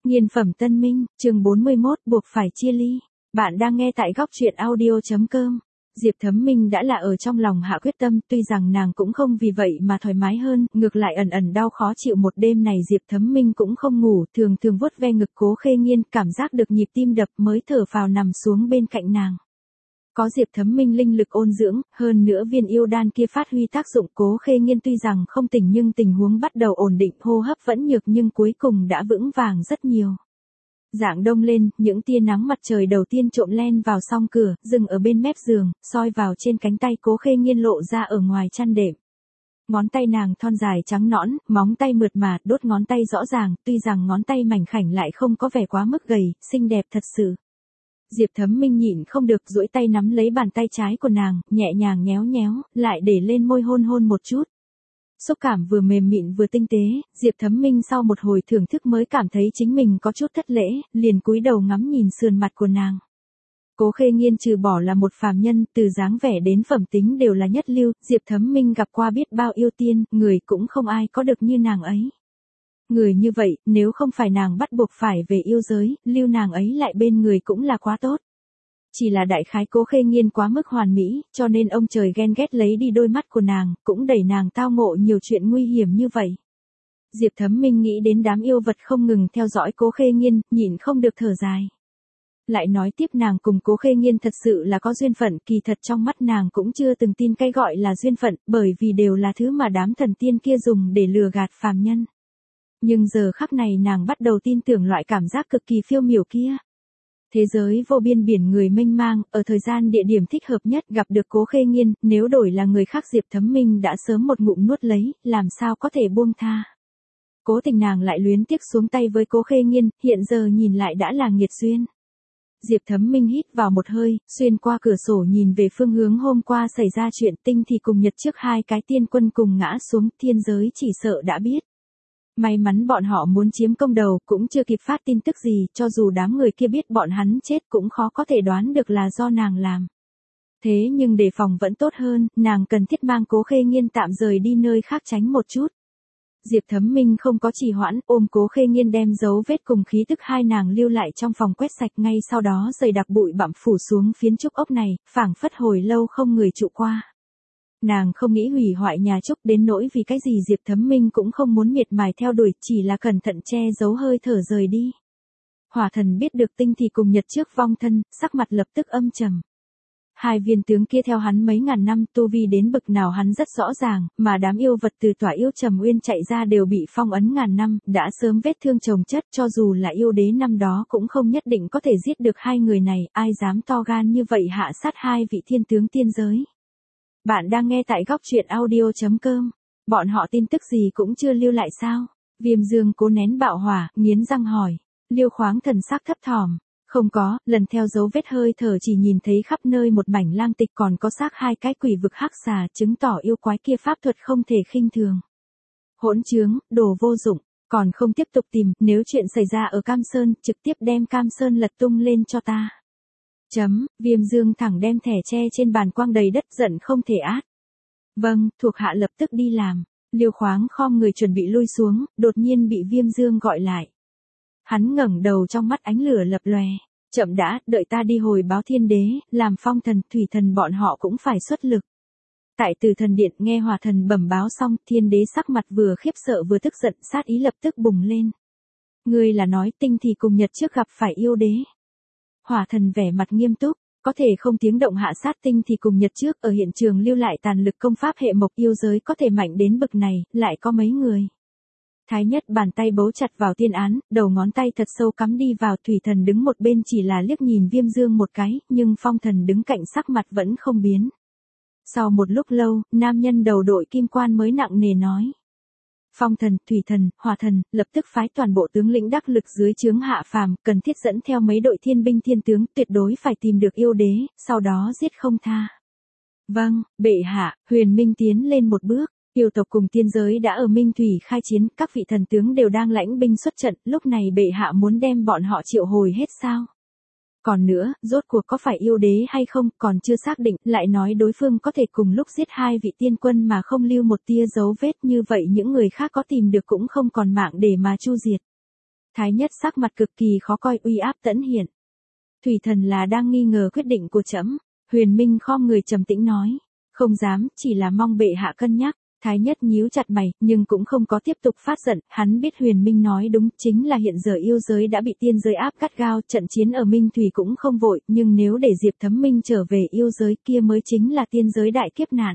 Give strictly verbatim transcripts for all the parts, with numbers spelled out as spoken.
Nghiên phẩm Tân Minh, chương bốn mươi mốt, buộc phải chia ly. Bạn đang nghe tại góc truyện audio chấm com. Diệp Thấm Minh đã là ở trong lòng hạ quyết tâm, tuy rằng nàng cũng không vì vậy mà thoải mái hơn, ngược lại ẩn ẩn đau khó chịu. Một đêm này Diệp Thấm Minh cũng không ngủ, thường thường vuốt ve ngực Cố Khê Nghiên, cảm giác được nhịp tim đập mới thở phào nằm xuống bên cạnh nàng. Có Diệp Thấm Minh linh lực ôn dưỡng, hơn nữa viên yêu đan kia phát huy tác dụng, Cố Khê Nghiên tuy rằng không tỉnh nhưng tình huống bắt đầu ổn định, hô hấp vẫn nhược nhưng cuối cùng đã vững vàng rất nhiều. Rạng đông lên, những tia nắng mặt trời đầu tiên trộm len vào song cửa, dừng ở bên mép giường, soi vào trên cánh tay Cố Khê Nghiên lộ ra ở ngoài chăn đệm. Ngón tay nàng thon dài trắng nõn, móng tay mượt mà, đốt ngón tay rõ ràng, tuy rằng ngón tay mảnh khảnh lại không có vẻ quá mức gầy, xinh đẹp thật sự. Diệp Thấm Minh nhịn không được duỗi tay nắm lấy bàn tay trái của nàng, nhẹ nhàng nhéo nhéo, lại để lên môi hôn hôn một chút. Xúc cảm vừa mềm mịn vừa tinh tế, Diệp Thấm Minh sau một hồi thưởng thức mới cảm thấy chính mình có chút thất lễ, liền cúi đầu ngắm nhìn sườn mặt của nàng. Cố Khê Nghiên trừ bỏ là một phàm nhân, từ dáng vẻ đến phẩm tính đều là nhất lưu, Diệp Thấm Minh gặp qua biết bao yêu tiên, người cũng không ai có được như nàng ấy. Người như vậy, nếu không phải nàng bắt buộc phải về yêu giới, lưu nàng ấy lại bên người cũng là quá tốt. Chỉ là đại khái Cố Khê Nghiên quá mức hoàn mỹ, cho nên ông trời ghen ghét lấy đi đôi mắt của nàng, cũng đẩy nàng tao ngộ nhiều chuyện nguy hiểm như vậy. Diệp Thấm Minh nghĩ đến đám yêu vật không ngừng theo dõi Cố Khê Nghiên, nhịn không được thở dài. Lại nói tiếp nàng cùng Cố Khê Nghiên thật sự là có duyên phận, kỳ thật trong mắt nàng cũng chưa từng tin cái gọi là duyên phận, bởi vì đều là thứ mà đám thần tiên kia dùng để lừa gạt phàm nhân. Nhưng giờ khắc này nàng bắt đầu tin tưởng loại cảm giác cực kỳ phiêu miểu kia. Thế giới vô biên biển người mênh mang, ở thời gian địa điểm thích hợp nhất gặp được Cố Khê Nghiên, nếu đổi là người khác Diệp Thấm Minh đã sớm một ngụm nuốt lấy, làm sao có thể buông tha. Cố tình nàng lại luyến tiếc xuống tay với Cố Khê Nghiên, hiện giờ nhìn lại đã là nghiệt duyên. Diệp Thấm Minh hít vào một hơi, xuyên qua cửa sổ nhìn về phương hướng hôm qua xảy ra chuyện, Tinh thì cùng Nhật trước hai cái tiên quân cùng ngã xuống, thiên giới chỉ sợ đã biết. May mắn bọn họ muốn chiếm công đầu, cũng chưa kịp phát tin tức gì, cho dù đám người kia biết bọn hắn chết cũng khó có thể đoán được là do nàng làm. Thế nhưng đề phòng vẫn tốt hơn, nàng cần thiết mang Cố Khê Nghiên tạm rời đi nơi khác tránh một chút. Diệp Thấm Minh không có trì hoãn, ôm Cố Khê Nghiên đem dấu vết cùng khí tức hai nàng lưu lại trong phòng quét sạch, ngay sau đó dày đặc bụi bặm phủ xuống phiến trúc ốc này, phảng phất hồi lâu không người trụ qua. Nàng không nghĩ hủy hoại nhà trúc đến nỗi vì cái gì Diệp Thấm Minh cũng không muốn miệt mài theo đuổi, chỉ là cẩn thận che giấu hơi thở rời đi. Hỏa Thần biết được Tinh thì cùng Nhật trước vong thân, sắc mặt lập tức âm trầm. Hai viên tướng kia theo hắn mấy ngàn năm, tu vi đến bực nào hắn rất rõ ràng, mà đám yêu vật từ tỏa yêu Trầm Uyên chạy ra đều bị phong ấn ngàn năm, đã sớm vết thương chồng chất, cho dù là yêu đế năm đó cũng không nhất định có thể giết được hai người này, ai dám to gan như vậy hạ sát hai vị thiên tướng tiên giới. Bạn đang nghe tại góc truyện audio chấm com. Bọn họ tin tức gì cũng chưa lưu lại sao? Viêm Dương cố nén bạo hỏa, nghiến răng hỏi. Liêu Khoáng thần sắc thấp thỏm. Không có, lần theo dấu vết hơi thở chỉ nhìn thấy khắp nơi một mảnh lang tịch, còn có xác hai cái quỷ vực hắc xà, chứng tỏ yêu quái kia pháp thuật không thể khinh thường. Hỗn trướng, đồ vô dụng, còn không tiếp tục tìm, nếu chuyện xảy ra ở Cam Sơn, trực tiếp đem Cam Sơn lật tung lên cho ta. Chấm, Viêm Dương thẳng đem thẻ tre trên bàn quang đầy đất, giận không thể át. Vâng, thuộc hạ lập tức đi làm. Liêu Khoáng khom người chuẩn bị lui xuống, đột nhiên bị Viêm Dương gọi lại. Hắn ngẩng đầu, trong mắt ánh lửa lập lòe. Chậm đã, đợi ta đi hồi báo thiên đế, làm phong thần, thủy thần bọn họ cũng phải xuất lực. Tại Từ Thần Điện nghe Hỏa Thần bẩm báo xong, thiên đế sắc mặt vừa khiếp sợ vừa tức giận, sát ý lập tức bùng lên. Ngươi là nói Tinh thì cùng Nhật trước gặp phải yêu đế. Hỏa Thần vẻ mặt nghiêm túc, có thể không tiếng động hạ sát Tinh thì cùng Nhật trước, ở hiện trường lưu lại tàn lực công pháp hệ mộc, yêu giới có thể mạnh đến bực này, lại có mấy người. Thái Nhất bàn tay bấu chặt vào tiên án, đầu ngón tay thật sâu cắm đi vào, Thủy Thần đứng một bên chỉ là liếc nhìn Viêm Dương một cái, nhưng Phong Thần đứng cạnh sắc mặt vẫn không biến. Sau một lúc lâu, nam nhân đầu đội kim quan mới nặng nề nói. Phong Thần, Thủy Thần, Hỏa Thần, lập tức phái toàn bộ tướng lĩnh đắc lực dưới trướng hạ phàm, cần thiết dẫn theo mấy đội thiên binh thiên tướng, tuyệt đối phải tìm được yêu đế, sau đó giết không tha. Vâng, bệ hạ. Huyền Minh tiến lên một bước. Yêu tộc cùng tiên giới đã ở Minh Thủy khai chiến, các vị thần tướng đều đang lãnh binh xuất trận, lúc này bệ hạ muốn đem bọn họ triệu hồi hết sao? Còn nữa, rốt cuộc có phải yêu đế hay không, còn chưa xác định, lại nói đối phương có thể cùng lúc giết hai vị tiên quân mà không lưu một tia dấu vết, như vậy những người khác có tìm được cũng không còn mạng để mà chu diệt. Thái Nhất sắc mặt cực kỳ khó coi, uy áp tẫn hiện. Thủy Thần là đang nghi ngờ quyết định của trẫm. Huyền Minh khom người trầm tĩnh nói. Không dám, chỉ là mong bệ hạ cân nhắc. Thái Nhất nhíu chặt mày, nhưng cũng không có tiếp tục phát giận, hắn biết Huyền Minh nói đúng, chính là hiện giờ yêu giới đã bị tiên giới áp gắt gao, trận chiến ở Minh Thủy cũng không vội, nhưng nếu để Diệp Thấm Minh trở về yêu giới kia mới chính là tiên giới đại kiếp nạn.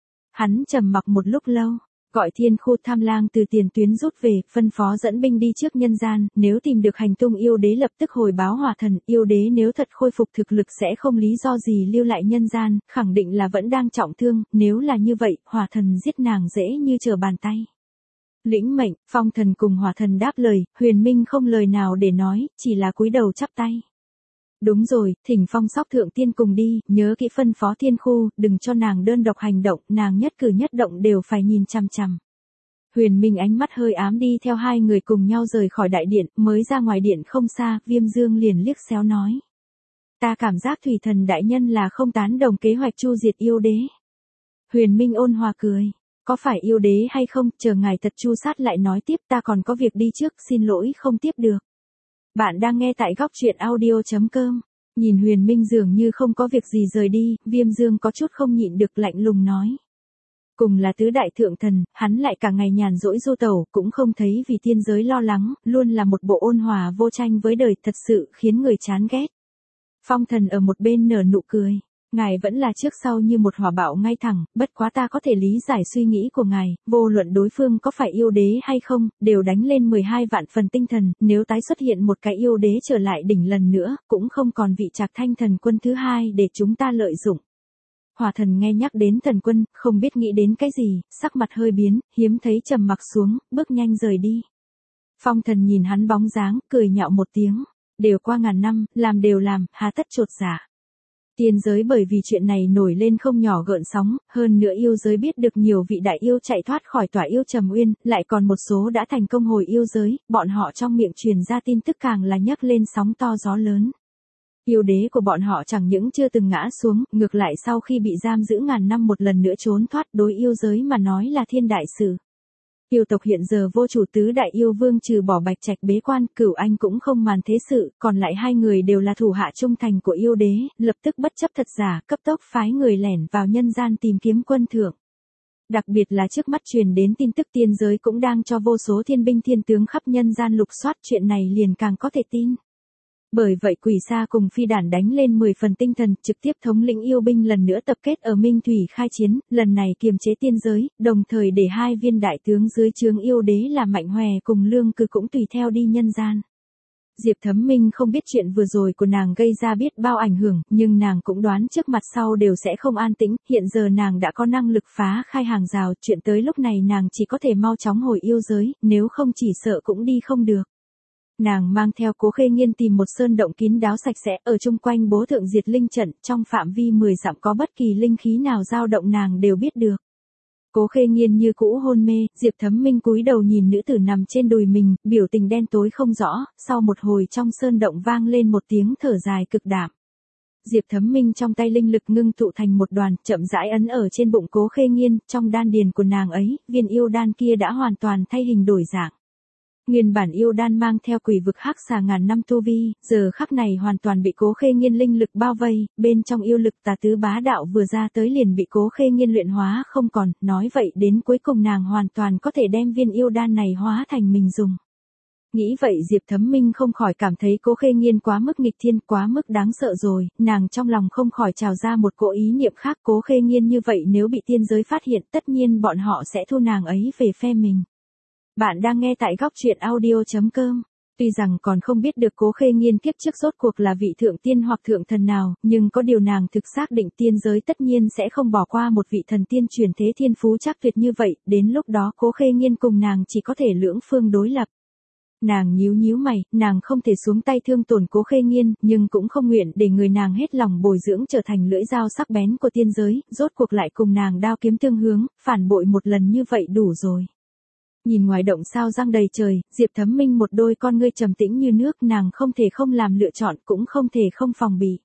Hắn trầm mặc một lúc lâu, gọi Thiên Khu Tham Lang từ tiền tuyến rút về, phân phó dẫn binh đi trước nhân gian, nếu tìm được hành tung yêu đế lập tức hồi báo Hỏa Thần, yêu đế nếu thật khôi phục thực lực sẽ không lý do gì lưu lại nhân gian, khẳng định là vẫn đang trọng thương, nếu là như vậy, Hỏa Thần giết nàng dễ như trở bàn tay. Lĩnh mệnh, Phong Thần cùng Hỏa Thần đáp lời, Huyền Minh không lời nào để nói, chỉ là cúi đầu chắp tay. Đúng rồi, thỉnh Phong Sóc Thượng Tiên cùng đi, nhớ kỹ phân phó Thiên Khu, đừng cho nàng đơn độc hành động, nàng nhất cử nhất động đều phải nhìn chằm chằm. Huyền Minh ánh mắt hơi ám đi theo hai người cùng nhau rời khỏi đại điện, mới ra ngoài điện không xa, Viêm Dương liền liếc xéo nói. Ta cảm giác Thủy Thần đại nhân là không tán đồng kế hoạch chu diệt yêu đế. Huyền Minh ôn hòa cười. Có phải yêu đế hay không, chờ ngài thật chu sát lại nói tiếp, ta còn có việc đi trước, xin lỗi không tiếp được. Bạn đang nghe tại góc truyện audio chấm com. Nhìn Huyền Minh dường như không có việc gì rời đi, Viêm Dương có chút không nhịn được lạnh lùng nói. Cùng là tứ đại thượng thần, hắn lại cả ngày nhàn rỗi du tẩu, cũng không thấy vì tiên giới lo lắng, luôn là một bộ ôn hòa vô tranh với đời, thật sự khiến người chán ghét. Phong Thần ở một bên nở nụ cười. Ngài vẫn là trước sau như một hỏa bạo ngay thẳng, bất quá ta có thể lý giải suy nghĩ của ngài, vô luận đối phương có phải yêu đế hay không, đều đánh lên mười hai vạn phần tinh thần, nếu tái xuất hiện một cái yêu đế trở lại đỉnh lần nữa, cũng không còn vị Trạc Thanh thần quân thứ hai để chúng ta lợi dụng. Hỏa Thần nghe nhắc đến thần quân, không biết nghĩ đến cái gì, sắc mặt hơi biến, hiếm thấy trầm mặc xuống, bước nhanh rời đi. Phong Thần nhìn hắn bóng dáng, cười nhạo một tiếng, đều qua ngàn năm, làm đều làm, hà tất chột dạ. Tiên giới bởi vì chuyện này nổi lên không nhỏ gợn sóng, hơn nữa yêu giới biết được nhiều vị đại yêu chạy thoát khỏi tỏa yêu Trầm Uyên, lại còn một số đã thành công hồi yêu giới, bọn họ trong miệng truyền ra tin tức càng là nhấc lên sóng to gió lớn. Yêu đế của bọn họ chẳng những chưa từng ngã xuống, ngược lại sau khi bị giam giữ ngàn năm một lần nữa trốn thoát, đối yêu giới mà nói là thiên đại sự. Yêu tộc hiện giờ vô chủ tứ đại yêu vương trừ bỏ Bạch Trạch bế quan, Cửu Anh cũng không màn thế sự, còn lại hai người đều là thủ hạ trung thành của yêu đế, lập tức bất chấp thật giả, cấp tốc phái người lẻn vào nhân gian tìm kiếm quân thượng. Đặc biệt là trước mắt truyền đến tin tức tiên giới cũng đang cho vô số thiên binh thiên tướng khắp nhân gian lục soát, chuyện này liền càng có thể tin. Bởi vậy Quỷ Sa cùng Phi Đản đánh lên mười phần tinh thần, trực tiếp thống lĩnh yêu binh lần nữa tập kết ở Minh Thủy khai chiến, lần này kiềm chế tiên giới, đồng thời để hai viên đại tướng dưới trướng yêu đế là Mạnh Hòe cùng Lương Cừ cũng tùy theo đi nhân gian. Diệp Thấm Minh không biết chuyện vừa rồi của nàng gây ra biết bao ảnh hưởng, nhưng nàng cũng đoán trước mặt sau đều sẽ không an tĩnh, hiện giờ nàng đã có năng lực phá khai hàng rào, chuyện tới lúc này nàng chỉ có thể mau chóng hồi yêu giới, nếu không chỉ sợ cũng đi không được. Nàng mang theo Cố Khê Nghiên tìm một sơn động kín đáo sạch sẽ, ở chung quanh bố thượng diệt linh trận, trong phạm vi mười dặm có bất kỳ linh khí nào dao động nàng đều biết được. Cố Khê Nghiên như cũ hôn mê, Diệp Thấm Minh cúi đầu nhìn nữ tử nằm trên đùi mình, biểu tình đen tối không rõ, sau một hồi trong sơn động vang lên một tiếng thở dài cực đạm. Diệp Thấm Minh trong tay linh lực ngưng tụ thành một đoàn, chậm rãi ấn ở trên bụng Cố Khê Nghiên, trong đan điền của nàng ấy, viên yêu đan kia đã hoàn toàn thay hình đổi dạng. Nguyên bản yêu đan mang theo quỷ vực hắc xà ngàn năm tu vi, giờ khắc này hoàn toàn bị Cố Khê Nghiên linh lực bao vây, bên trong yêu lực tà tứ bá đạo vừa ra tới liền bị Cố Khê Nghiên luyện hóa không còn, nói vậy đến cuối cùng nàng hoàn toàn có thể đem viên yêu đan này hóa thành mình dùng. Nghĩ vậy Diệp Thấm Minh không khỏi cảm thấy Cố Khê Nghiên quá mức nghịch thiên, quá mức đáng sợ rồi, nàng trong lòng không khỏi trào ra một cỗ ý niệm khác, Cố Khê Nghiên như vậy nếu bị tiên giới phát hiện tất nhiên bọn họ sẽ thu nàng ấy về phe mình. Bạn đang nghe tại góc truyện audio chấm com. Tuy rằng còn không biết được Cố Khê Nghiên kiếp trước rốt cuộc là vị thượng tiên hoặc thượng thần nào, nhưng có điều nàng thực xác định tiên giới tất nhiên sẽ không bỏ qua một vị thần tiên truyền thế thiên phú chắc tuyệt như vậy, đến lúc đó Cố Khê Nghiên cùng nàng chỉ có thể lưỡng phương đối lập. Nàng nhíu nhíu mày, nàng không thể xuống tay thương tổn Cố Khê Nghiên, nhưng cũng không nguyện để người nàng hết lòng bồi dưỡng trở thành lưỡi dao sắc bén của tiên giới, rốt cuộc lại cùng nàng đao kiếm tương hướng, phản bội một lần như vậy đủ rồi. Nhìn ngoài động sao răng đầy trời, Diệp Thấm Minh một đôi con ngươi trầm tĩnh như nước, nàng không thể không làm lựa chọn, cũng không thể không phòng bị.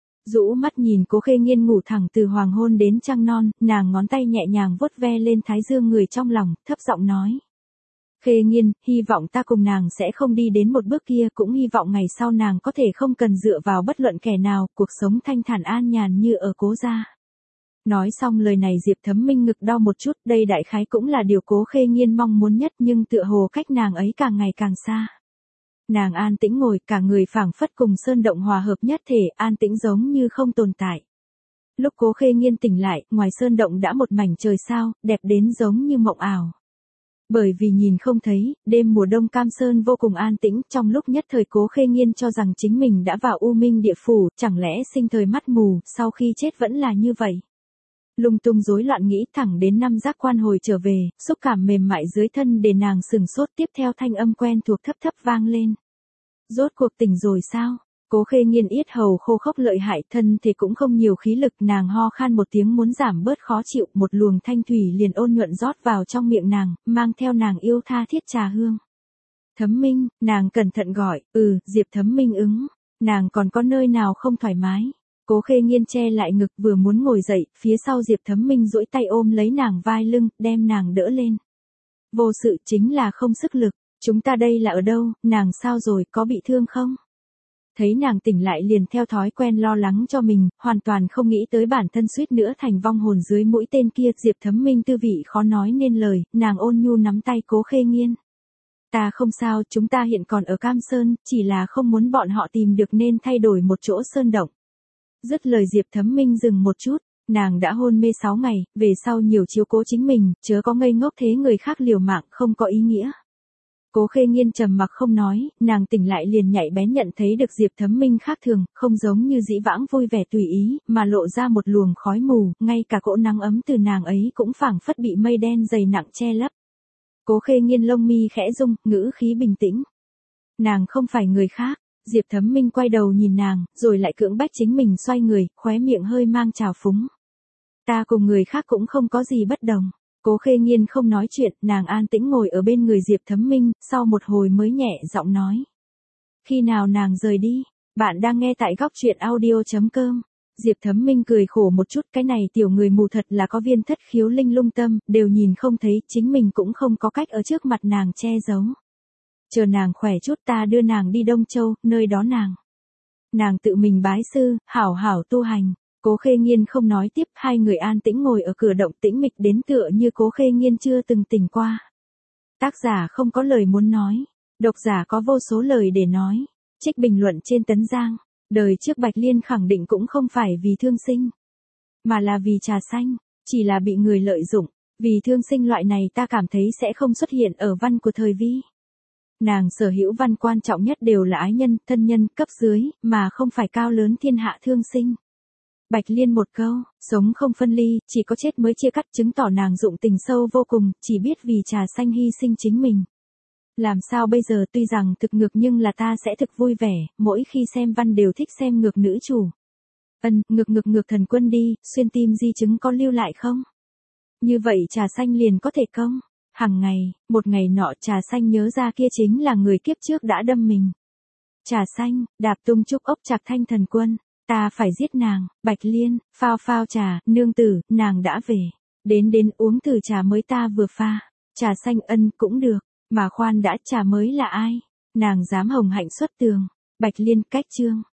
Rũ mắt nhìn Cố Khê Nghiên ngủ thẳng từ hoàng hôn đến trăng non, nàng ngón tay nhẹ nhàng vuốt ve lên thái dương người trong lòng, thấp giọng nói. Khê Nghiên, hy vọng ta cùng nàng sẽ không đi đến một bước kia, cũng hy vọng ngày sau nàng có thể không cần dựa vào bất luận kẻ nào, cuộc sống thanh thản an nhàn như ở Cố gia. Nói xong lời này Diệp Thấm Minh ngực đau một chút, đây đại khái cũng là điều Cố Khê Nghiên mong muốn nhất, nhưng tựa hồ cách nàng ấy càng ngày càng xa. Nàng an tĩnh ngồi, cả người phảng phất cùng sơn động hòa hợp nhất thể, an tĩnh giống như không tồn tại. Lúc Cố Khê Nghiên tỉnh lại, ngoài sơn động đã một mảnh trời sao, đẹp đến giống như mộng ảo. Bởi vì nhìn không thấy, đêm mùa đông Cam Sơn vô cùng an tĩnh, trong lúc nhất thời Cố Khê Nghiên cho rằng chính mình đã vào U Minh địa phủ, chẳng lẽ sinh thời mắt mù, sau khi chết vẫn là như vậy. Lung tung rối loạn nghĩ thẳng đến năm giác quan hồi trở về, xúc cảm mềm mại dưới thân để nàng sừng sốt, tiếp theo thanh âm quen thuộc thấp thấp vang lên. Rốt cuộc tỉnh rồi sao? Cố Khê Nghiên yết hầu khô khốc lợi hại, thân thì cũng không nhiều khí lực, nàng ho khan một tiếng muốn giảm bớt khó chịu, một luồng thanh thủy liền ôn nhuận rót vào trong miệng nàng, mang theo nàng yêu tha thiết trà hương. Thấm Minh, nàng cẩn thận gọi, ừ, Diệp Thấm Minh ứng, nàng còn có nơi nào không thoải mái. Cố Khê Nghiên che lại ngực vừa muốn ngồi dậy, phía sau Diệp Thấm Minh duỗi tay ôm lấy nàng vai lưng, đem nàng đỡ lên. Vô sự chính là không sức lực, chúng ta đây là ở đâu, nàng sao rồi, có bị thương không? Thấy nàng tỉnh lại liền theo thói quen lo lắng cho mình, hoàn toàn không nghĩ tới bản thân suýt nữa thành vong hồn dưới mũi tên kia. Diệp Thấm Minh tư vị khó nói nên lời, nàng ôn nhu nắm tay Cố Khê Nghiên. Ta không sao, chúng ta hiện còn ở Cam Sơn, chỉ là không muốn bọn họ tìm được nên thay đổi một chỗ sơn động. Dứt lời Diệp Thấm Minh dừng một chút, nàng đã hôn mê sáu ngày, về sau nhiều chiếu cố chính mình, chớ có ngây ngốc thế người khác liều mạng không có ý nghĩa. Cố Khê Nghiên trầm mặc không nói, nàng tỉnh lại liền nhạy bén nhận thấy được Diệp Thấm Minh khác thường, không giống như dĩ vãng vui vẻ tùy ý, mà lộ ra một luồng khói mù, ngay cả cỗ nắng ấm từ nàng ấy cũng phảng phất bị mây đen dày nặng che lấp. Cố Khê Nghiên lông mi khẽ rung, ngữ khí bình tĩnh. Nàng không phải người khác. Diệp Thấm Minh quay đầu nhìn nàng, rồi lại cưỡng bách chính mình xoay người, khóe miệng hơi mang trào phúng. Ta cùng người khác cũng không có gì bất đồng. Cố Khê Nghiên không nói chuyện, nàng an tĩnh ngồi ở bên người Diệp Thấm Minh, sau một hồi mới nhẹ giọng nói. Khi nào nàng rời đi, bạn đang nghe tại góc truyện audio chấm com. Diệp Thấm Minh cười khổ một chút, cái này tiểu người mù thật là có viên thất khiếu linh lung tâm, đều nhìn không thấy, chính mình cũng không có cách ở trước mặt nàng che giấu. Chờ nàng khỏe chút ta đưa nàng đi Đông Châu, nơi đó nàng. Nàng tự mình bái sư, hảo hảo tu hành. Cố Khê Nghiên không nói tiếp, hai người an tĩnh ngồi ở cửa động tĩnh mịch đến tựa như Cố Khê Nghiên chưa từng tỉnh qua. Tác giả không có lời muốn nói, độc giả có vô số lời để nói. Trích bình luận trên Tấn Giang, đời trước Bạch Liên khẳng định cũng không phải vì thương sinh, mà là vì trà xanh, chỉ là bị người lợi dụng. Vì thương sinh loại này ta cảm thấy sẽ không xuất hiện ở văn của thời vi. Nàng sở hữu văn quan trọng nhất đều là ái nhân, thân nhân, cấp dưới, mà không phải cao lớn thiên hạ thương sinh. Bạch Liên một câu, sống không phân ly, chỉ có chết mới chia cắt, chứng tỏ nàng dụng tình sâu vô cùng, chỉ biết vì trà xanh hy sinh chính mình. Làm sao bây giờ, tuy rằng thực ngược nhưng là ta sẽ thực vui vẻ, mỗi khi xem văn đều thích xem ngược nữ chủ. Ân, ngược ngược ngược thần quân đi, xuyên tim di chứng có lưu lại không? Như vậy trà xanh liền có thể công. Hằng ngày, một ngày nọ trà xanh nhớ ra kia chính là người kiếp trước đã đâm mình. Trà xanh, đạp tung trúc ốc Trạc Thanh thần quân, ta phải giết nàng. Bạch Liên, phao phao trà, nương tử, nàng đã về. Đến đến uống thử trà mới ta vừa pha. Trà xanh ân cũng được, mà khoan đã, trà mới là ai? Nàng dám hồng hạnh xuất tường. Bạch Liên cách chương.